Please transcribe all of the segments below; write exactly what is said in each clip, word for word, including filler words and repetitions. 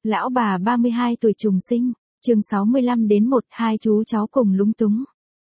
Lão bà ba mươi hai tuổi trùng sinh, chương sáu mươi lăm đến một hai chú cháu cùng lúng túng.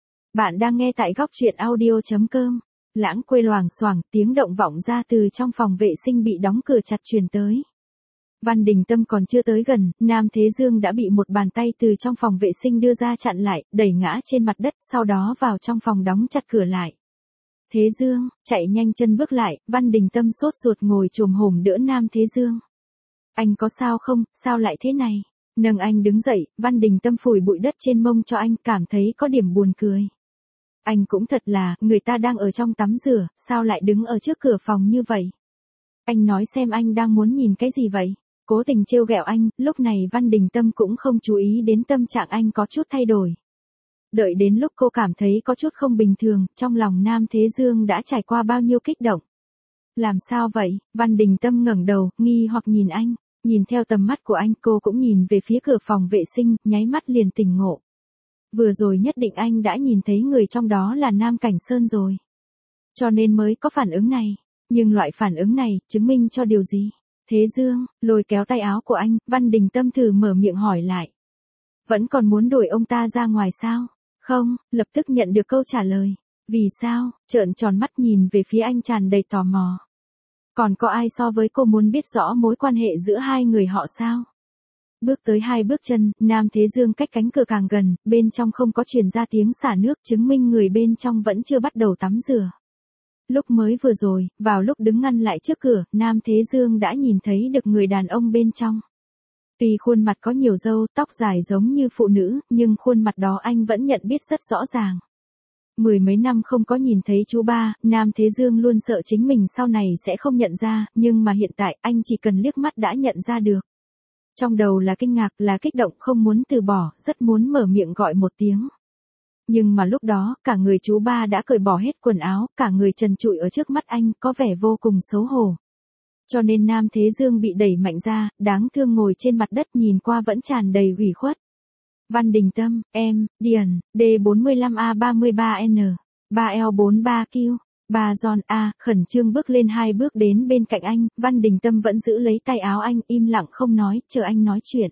Bạn đang nghe tại góc truyện audio.com. Lãng quê loảng xoảng, tiếng động vọng ra từ trong phòng vệ sinh bị đóng cửa chặt truyền tới. Văn Đình Tâm còn chưa tới gần, Nam Thế Dương đã bị một bàn tay từ trong phòng vệ sinh đưa ra chặn lại, đẩy ngã trên mặt đất, sau đó vào trong phòng đóng chặt cửa lại. Thế Dương, chạy nhanh chân bước lại, Văn Đình Tâm sốt ruột ngồi chồm hổm đỡ Nam Thế Dương. Anh có sao không, sao lại thế này? Nâng anh đứng dậy, Văn Đình Tâm phủi bụi đất trên mông cho anh, cảm thấy có điểm buồn cười. Anh cũng thật là, người ta đang ở trong tắm rửa, sao lại đứng ở trước cửa phòng như vậy? Anh nói xem anh đang muốn nhìn cái gì vậy? Cố tình trêu ghẹo anh, lúc này Văn Đình Tâm cũng không chú ý đến tâm trạng anh có chút thay đổi. Đợi đến lúc cô cảm thấy có chút không bình thường, trong lòng Nam Thế Dương đã trải qua bao nhiêu kích động. Làm sao vậy? Văn Đình Tâm ngẩng đầu, nghi hoặc nhìn anh. Nhìn theo tầm mắt của anh, cô cũng nhìn về phía cửa phòng vệ sinh, nháy mắt liền tỉnh ngộ. Vừa rồi nhất định anh đã nhìn thấy người trong đó là Nam Cảnh Sơn rồi. Cho nên mới có phản ứng này. Nhưng loại phản ứng này, chứng minh cho điều gì? Thế Dương, lôi kéo tay áo của anh, Văn Đình Tâm thử mở miệng hỏi lại. Vẫn còn muốn đuổi ông ta ra ngoài sao? Không, lập tức nhận được câu trả lời. Vì sao? Trợn tròn mắt nhìn về phía anh tràn đầy tò mò. Còn có ai so với cô muốn biết rõ mối quan hệ giữa hai người họ sao? Bước tới hai bước chân, Nam Thế Dương cách cánh cửa càng gần, bên trong không có truyền ra tiếng xả nước, chứng minh người bên trong vẫn chưa bắt đầu tắm rửa. Lúc mới vừa rồi, vào lúc đứng ngăn lại trước cửa, Nam Thế Dương đã nhìn thấy được người đàn ông bên trong. Tuy khuôn mặt có nhiều râu, tóc dài giống như phụ nữ, nhưng khuôn mặt đó anh vẫn nhận biết rất rõ ràng. Mười mấy năm không có nhìn thấy chú ba, Nam Thế Dương luôn sợ chính mình sau này sẽ không nhận ra, nhưng mà hiện tại anh chỉ cần liếc mắt đã nhận ra được. Trong đầu là kinh ngạc, là kích động, không muốn từ bỏ, rất muốn mở miệng gọi một tiếng. Nhưng mà lúc đó, cả người chú ba đã cởi bỏ hết quần áo, cả người trần trụi ở trước mắt anh, có vẻ vô cùng xấu hổ. Cho nên Nam Thế Dương bị đẩy mạnh ra, đáng thương ngồi trên mặt đất nhìn qua vẫn tràn đầy ủy khuất. Văn Đình Tâm, em, Điền, D bốn lăm A ba ba N, ba L bốn ba Q, ba John A, khẩn trương bước lên hai bước đến bên cạnh anh, Văn Đình Tâm vẫn giữ lấy tay áo anh, im lặng không nói, chờ anh nói chuyện.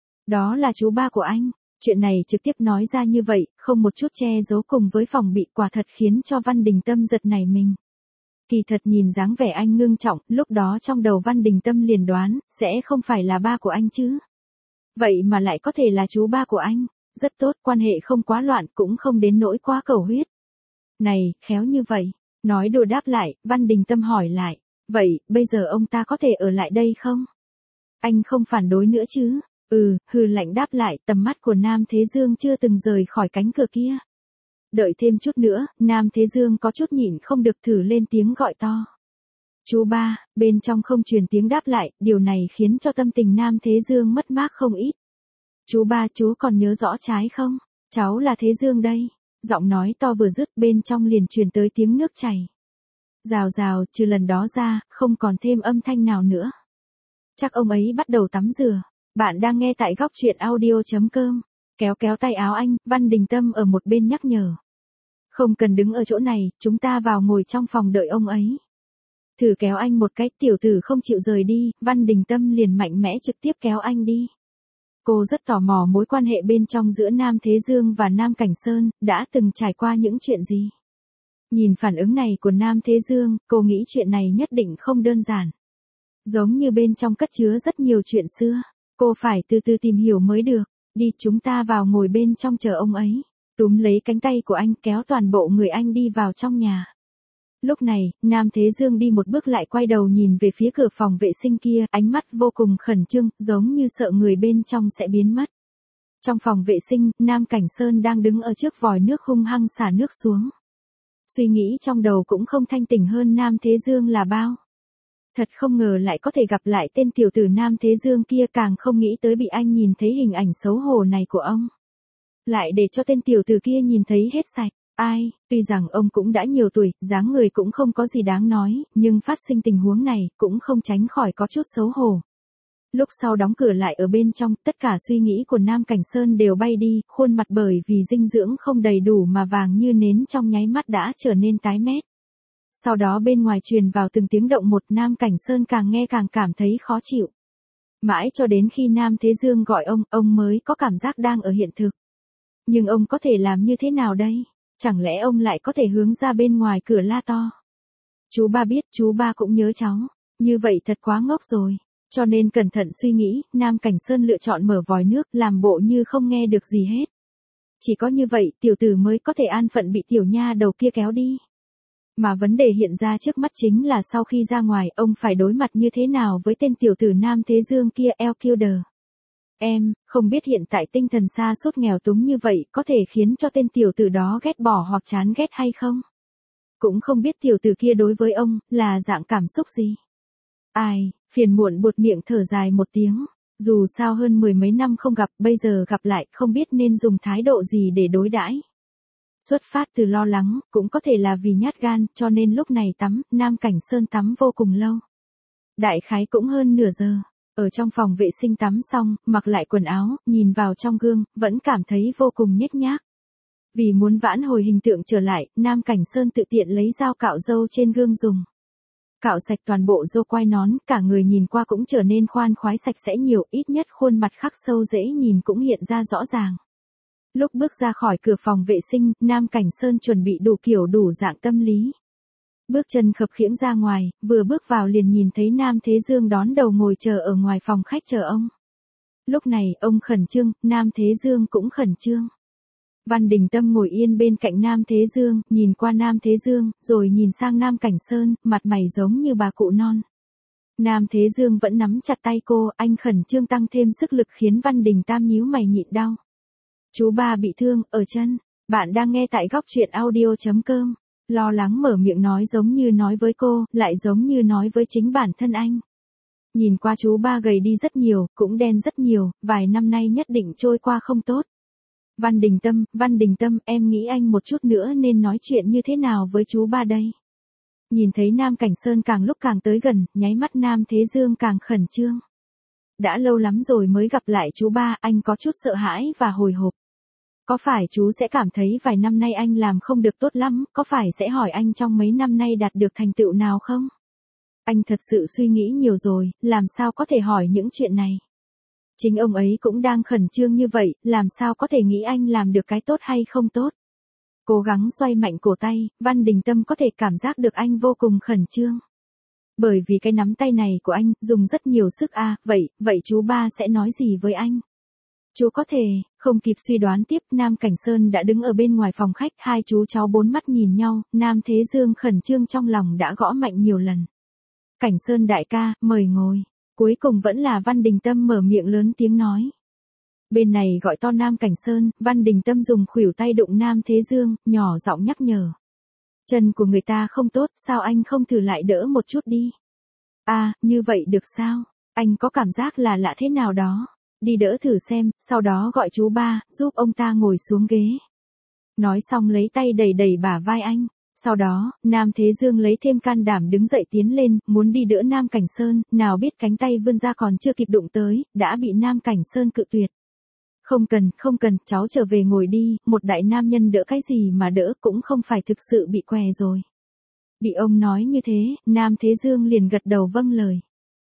Đó là chú ba của anh. Chuyện này trực tiếp nói ra như vậy, không một chút che giấu cùng với phòng bị, quả thật khiến cho Văn Đình Tâm giật nảy mình. Kỳ thật nhìn dáng vẻ anh ngưng trọng, lúc đó trong đầu Văn Đình Tâm liền đoán, sẽ không phải là ba của anh chứ. Vậy mà lại có thể là chú ba của anh, rất tốt, quan hệ không quá loạn, cũng không đến nỗi quá cầu huyết. Này, khéo như vậy, nói đùa đáp lại, Văn Đình Tâm hỏi lại, vậy, bây giờ ông ta có thể ở lại đây không? Anh không phản đối nữa chứ? Ừ, hừ lạnh đáp lại, tầm mắt của Nam Thế Dương chưa từng rời khỏi cánh cửa kia. Đợi thêm chút nữa, Nam Thế Dương có chút nhịn không được thử lên tiếng gọi to. Chú ba, bên trong không truyền tiếng đáp lại, điều này khiến cho tâm tình Nam Thế Dương mất mát không ít. Chú ba, chú còn nhớ rõ trái không? Cháu là Thế Dương đây. Giọng nói to vừa dứt, bên trong liền truyền tới tiếng nước chảy. Rào rào, trừ lần đó ra, không còn thêm âm thanh nào nữa. Chắc ông ấy bắt đầu tắm rửa. Bạn đang nghe tại góc truyện audio.com. Kéo kéo tay áo anh, Văn Đình Tâm ở một bên nhắc nhở. Không cần đứng ở chỗ này, chúng ta vào ngồi trong phòng đợi ông ấy. Thử kéo anh một cái, tiểu tử không chịu rời đi, Văn Đình Tâm liền mạnh mẽ trực tiếp kéo anh đi. Cô rất tò mò mối quan hệ bên trong giữa Nam Thế Dương và Nam Cảnh Sơn, đã từng trải qua những chuyện gì. Nhìn phản ứng này của Nam Thế Dương, cô nghĩ chuyện này nhất định không đơn giản. Giống như bên trong cất chứa rất nhiều chuyện xưa, cô phải từ từ tìm hiểu mới được. Đi, chúng ta vào ngồi bên trong chờ ông ấy. Túm lấy cánh tay của anh, kéo toàn bộ người anh đi vào trong nhà. Lúc này, Nam Thế Dương đi một bước lại quay đầu nhìn về phía cửa phòng vệ sinh kia, ánh mắt vô cùng khẩn trương, giống như sợ người bên trong sẽ biến mất. Trong phòng vệ sinh, Nam Cảnh Sơn đang đứng ở trước vòi nước hung hăng xả nước xuống. Suy nghĩ trong đầu cũng không thanh tỉnh hơn Nam Thế Dương là bao. Thật không ngờ lại có thể gặp lại tên tiểu tử Nam Thế Dương kia, càng không nghĩ tới bị anh nhìn thấy hình ảnh xấu hổ này của ông. Lại để cho tên tiểu tử kia nhìn thấy hết sạch. Ai, tuy rằng ông cũng đã nhiều tuổi, dáng người cũng không có gì đáng nói, nhưng phát sinh tình huống này, cũng không tránh khỏi có chút xấu hổ. Lúc sau đóng cửa lại ở bên trong, tất cả suy nghĩ của Nam Cảnh Sơn đều bay đi, khuôn mặt bởi vì dinh dưỡng không đầy đủ mà vàng như nến trong nháy mắt đã trở nên tái mét. Sau đó bên ngoài truyền vào từng tiếng động một, Nam Cảnh Sơn càng nghe càng cảm thấy khó chịu. Mãi cho đến khi Nam Thế Dương gọi ông, ông mới có cảm giác đang ở hiện thực. Nhưng ông có thể làm như thế nào đây? Chẳng lẽ ông lại có thể hướng ra bên ngoài cửa la to? Chú ba biết, chú ba cũng nhớ cháu. Như vậy thật quá ngốc rồi. Cho nên cẩn thận suy nghĩ, Nam Cảnh Sơn lựa chọn mở vòi nước, làm bộ như không nghe được gì hết. Chỉ có như vậy, tiểu tử mới có thể an phận bị tiểu nha đầu kia kéo đi. Mà vấn đề hiện ra trước mắt chính là sau khi ra ngoài, ông phải đối mặt như thế nào với tên tiểu tử Nam Thế Dương kia, El Kilder. Em, không biết hiện tại tinh thần sa sút nghèo túng như vậy có thể khiến cho tên tiểu tử đó ghét bỏ hoặc chán ghét hay không? Cũng không biết tiểu tử kia đối với ông, là dạng cảm xúc gì? Ai, phiền muộn buột miệng thở dài một tiếng. Dù sao hơn mười mấy năm không gặp, bây giờ gặp lại, không biết nên dùng thái độ gì để đối đãi. Xuất phát từ lo lắng, cũng có thể là vì nhát gan, cho nên lúc này tắm, Nam Cảnh Sơn tắm vô cùng lâu. Đại khái cũng hơn nửa giờ. Ở trong phòng vệ sinh tắm xong, mặc lại quần áo, nhìn vào trong gương, vẫn cảm thấy vô cùng nhếch nhác. Vì muốn vãn hồi hình tượng trở lại, Nam Cảnh Sơn tự tiện lấy dao cạo râu trên gương dùng. Cạo sạch toàn bộ râu quai nón, cả người nhìn qua cũng trở nên khoan khoái sạch sẽ nhiều, ít nhất khuôn mặt khắc sâu dễ nhìn cũng hiện ra rõ ràng. Lúc bước ra khỏi cửa phòng vệ sinh, Nam Cảnh Sơn chuẩn bị đủ kiểu đủ dạng tâm lý. Bước chân khập khiễng ra ngoài, vừa bước vào liền nhìn thấy Nam Thế Dương đón đầu ngồi chờ ở ngoài phòng khách chờ ông. Lúc này, ông khẩn trương, Nam Thế Dương cũng khẩn trương. Văn Đình Tâm ngồi yên bên cạnh Nam Thế Dương, nhìn qua Nam Thế Dương, rồi nhìn sang Nam Cảnh Sơn, mặt mày giống như bà cụ non. Nam Thế Dương vẫn nắm chặt tay cô, anh khẩn trương tăng thêm sức lực khiến Văn Đình Tam nhíu mày nhịn đau. Chú ba bị thương, ở chân. Bạn đang nghe tại góc truyện audio chấm com. Lo lắng mở miệng nói giống như nói với cô, lại giống như nói với chính bản thân anh. Nhìn qua chú ba gầy đi rất nhiều, cũng đen rất nhiều, vài năm nay nhất định trôi qua không tốt. Văn Đình Tâm, Văn Đình Tâm, em nghĩ anh một chút nữa nên nói chuyện như thế nào với chú ba đây? Nhìn thấy Nam Cảnh Sơn càng lúc càng tới gần, nháy mắt Nam Thế Dương càng khẩn trương. Đã lâu lắm rồi mới gặp lại chú ba, anh có chút sợ hãi và hồi hộp. Có phải chú sẽ cảm thấy vài năm nay anh làm không được tốt lắm, có phải sẽ hỏi anh trong mấy năm nay đạt được thành tựu nào không? Anh thật sự suy nghĩ nhiều rồi, làm sao có thể hỏi những chuyện này? Chính ông ấy cũng đang khẩn trương như vậy, làm sao có thể nghĩ anh làm được cái tốt hay không tốt? Cố gắng xoay mạnh cổ tay, Văn Đình Tâm có thể cảm giác được anh vô cùng khẩn trương. Bởi vì cái nắm tay này của anh, dùng rất nhiều sức a, à, vậy, vậy chú ba sẽ nói gì với anh? Chú có thể, không kịp suy đoán tiếp, Nam Cảnh Sơn đã đứng ở bên ngoài phòng khách, hai chú cháu bốn mắt nhìn nhau, Nam Thế Dương khẩn trương trong lòng đã gõ mạnh nhiều lần. Cảnh Sơn đại ca, mời ngồi. Cuối cùng vẫn là Văn Đình Tâm mở miệng lớn tiếng nói. Bên này gọi to Nam Cảnh Sơn, Văn Đình Tâm dùng khuỷu tay đụng Nam Thế Dương, nhỏ giọng nhắc nhở. Chân của người ta không tốt, sao anh không thử lại đỡ một chút đi? À, như vậy được sao? Anh có cảm giác là lạ thế nào đó. Đi đỡ thử xem, sau đó gọi chú ba, giúp ông ta ngồi xuống ghế. Nói xong lấy tay đẩy đẩy bả vai anh. Sau đó, Nam Thế Dương lấy thêm can đảm đứng dậy tiến lên, muốn đi đỡ Nam Cảnh Sơn, nào biết cánh tay vươn ra còn chưa kịp đụng tới, đã bị Nam Cảnh Sơn cự tuyệt. Không cần, không cần, cháu trở về ngồi đi, một đại nam nhân đỡ cái gì mà đỡ cũng không phải thực sự bị què rồi. Bị ông nói như thế, Nam Thế Dương liền gật đầu vâng lời.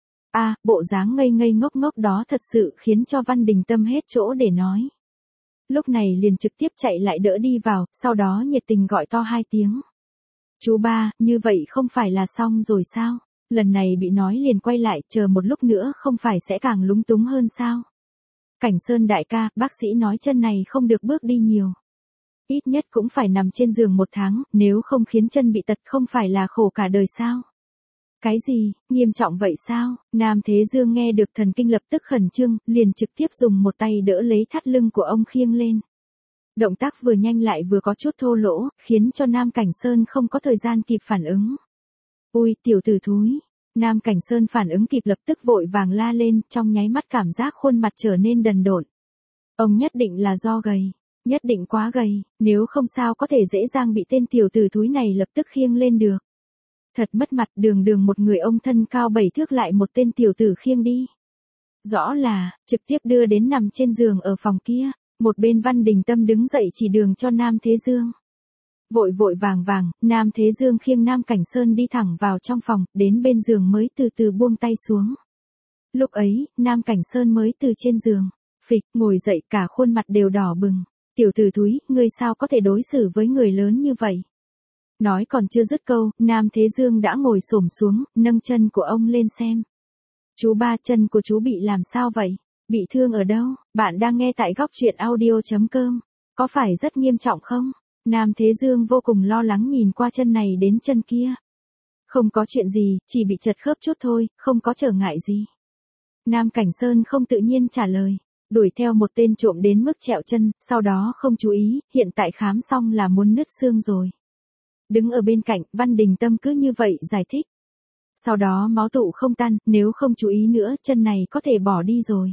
À, bộ dáng ngây ngây ngốc ngốc đó thật sự khiến cho Văn Đình Tâm hết chỗ để nói. Lúc này liền trực tiếp chạy lại đỡ đi vào, sau đó nhiệt tình gọi to hai tiếng. Chú ba, như vậy không phải là xong rồi sao? Lần này bị nói liền quay lại, chờ một lúc nữa không phải sẽ càng lúng túng hơn sao? Cảnh Sơn đại ca, bác sĩ nói chân này không được bước đi nhiều. Ít nhất cũng phải nằm trên giường một tháng, nếu không khiến chân bị tật không phải là khổ cả đời sao? Cái gì, nghiêm trọng vậy sao? Nam Thế Dương nghe được thần kinh lập tức khẩn trương, liền trực tiếp dùng một tay đỡ lấy thắt lưng của ông khiêng lên. Động tác vừa nhanh lại vừa có chút thô lỗ, khiến cho Nam Cảnh Sơn không có thời gian kịp phản ứng. Ui, tiểu tử thúi. Nam Cảnh Sơn phản ứng kịp lập tức vội vàng la lên, trong nháy mắt cảm giác khuôn mặt trở nên đần độn. Ông nhất định là do gầy, nhất định quá gầy, nếu không sao có thể dễ dàng bị tên tiểu tử thúi này lập tức khiêng lên được. Thật mất mặt, đường đường một người ông thân cao bảy thước lại một tên tiểu tử khiêng đi. Rõ là, trực tiếp đưa đến nằm trên giường ở phòng kia. Một bên Văn Đình Tâm đứng dậy chỉ đường cho Nam Thế Dương. Vội vội vàng vàng, Nam Thế Dương khiêng Nam Cảnh Sơn đi thẳng vào trong phòng, đến bên giường mới từ từ buông tay xuống. Lúc ấy, Nam Cảnh Sơn mới từ trên giường, phịch, ngồi dậy cả khuôn mặt đều đỏ bừng. Tiểu tử thúi, ngươi sao có thể đối xử với người lớn như vậy? Nói còn chưa dứt câu, Nam Thế Dương đã ngồi xổm xuống, nâng chân của ông lên xem. Chú ba, chân của chú bị làm sao vậy? Bị thương ở đâu? Bạn đang nghe tại góc truyện audio chấm com. Có phải rất nghiêm trọng không? Nam Thế Dương vô cùng lo lắng nhìn qua chân này đến chân kia. Không có chuyện gì, chỉ bị chật khớp chút thôi, không có trở ngại gì. Nam Cảnh Sơn không tự nhiên trả lời. Đuổi theo một tên trộm đến mức trẹo chân, sau đó không chú ý, hiện tại khám xong là muốn nứt xương rồi. Đứng ở bên cạnh, Văn Đình Tâm cứ như vậy giải thích. Sau đó máu tụ không tan, nếu không chú ý nữa, chân này có thể bỏ đi rồi.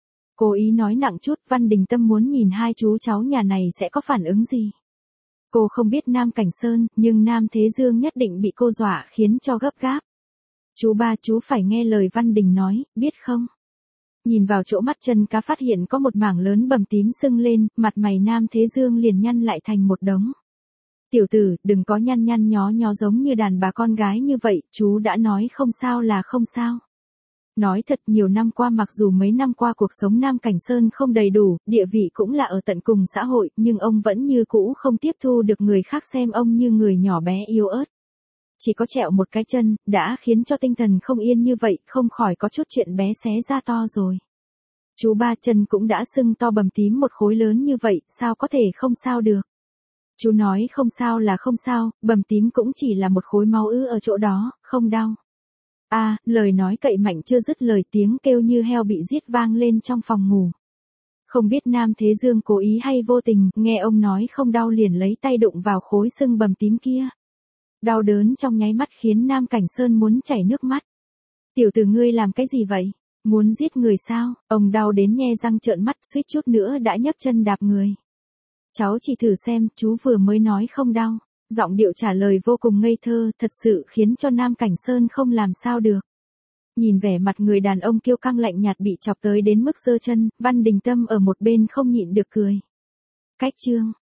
Cố ý nói nặng chút, Văn Đình Tâm muốn nhìn hai chú cháu nhà này sẽ có phản ứng gì. Cô không biết Nam Cảnh Sơn, nhưng Nam Thế Dương nhất định bị cô dọa khiến cho gấp gáp. Chú ba, chú phải nghe lời Văn Đình nói, biết không? Nhìn vào chỗ mắt chân cá phát hiện có một mảng lớn bầm tím sưng lên, mặt mày Nam Thế Dương liền nhăn lại thành một đống. Tiểu tử, đừng có nhăn nhăn nhó nhó giống như đàn bà con gái như vậy, chú đã nói không sao là không sao. Nói thật, nhiều năm qua mặc dù mấy năm qua cuộc sống Nam Cảnh Sơn không đầy đủ, địa vị cũng là ở tận cùng xã hội, nhưng ông vẫn như cũ không tiếp thu được người khác xem ông như người nhỏ bé yếu ớt. Chỉ có trẹo một cái chân, đã khiến cho tinh thần không yên như vậy, không khỏi có chút chuyện bé xé ra to rồi. Chú ba, chân cũng đã sưng to bầm tím một khối lớn như vậy, sao có thể không sao được. Chú nói không sao là không sao, bầm tím cũng chỉ là một khối máu ứ ở chỗ đó, không đau. A, à, lời nói cậy mạnh chưa dứt lời, tiếng kêu như heo bị giết vang lên trong phòng ngủ. Không biết Nam Thế Dương cố ý hay vô tình, nghe ông nói không đau liền lấy tay đụng vào khối sưng bầm tím kia. Đau đớn trong nháy mắt khiến Nam Cảnh Sơn muốn chảy nước mắt. Tiểu tử ngươi làm cái gì vậy? Muốn giết người sao? Ông đau đến nhe răng trợn mắt, suýt chút nữa đã nhấc chân đạp người. Cháu chỉ thử xem, chú vừa mới nói không đau. Giọng điệu trả lời vô cùng ngây thơ, thật sự khiến cho Nam Cảnh Sơn không làm sao được. Nhìn vẻ mặt người đàn ông kiêu căng lạnh nhạt bị chọc tới đến mức giơ chân, Văn Đình Tâm ở một bên không nhịn được cười. Cách chương,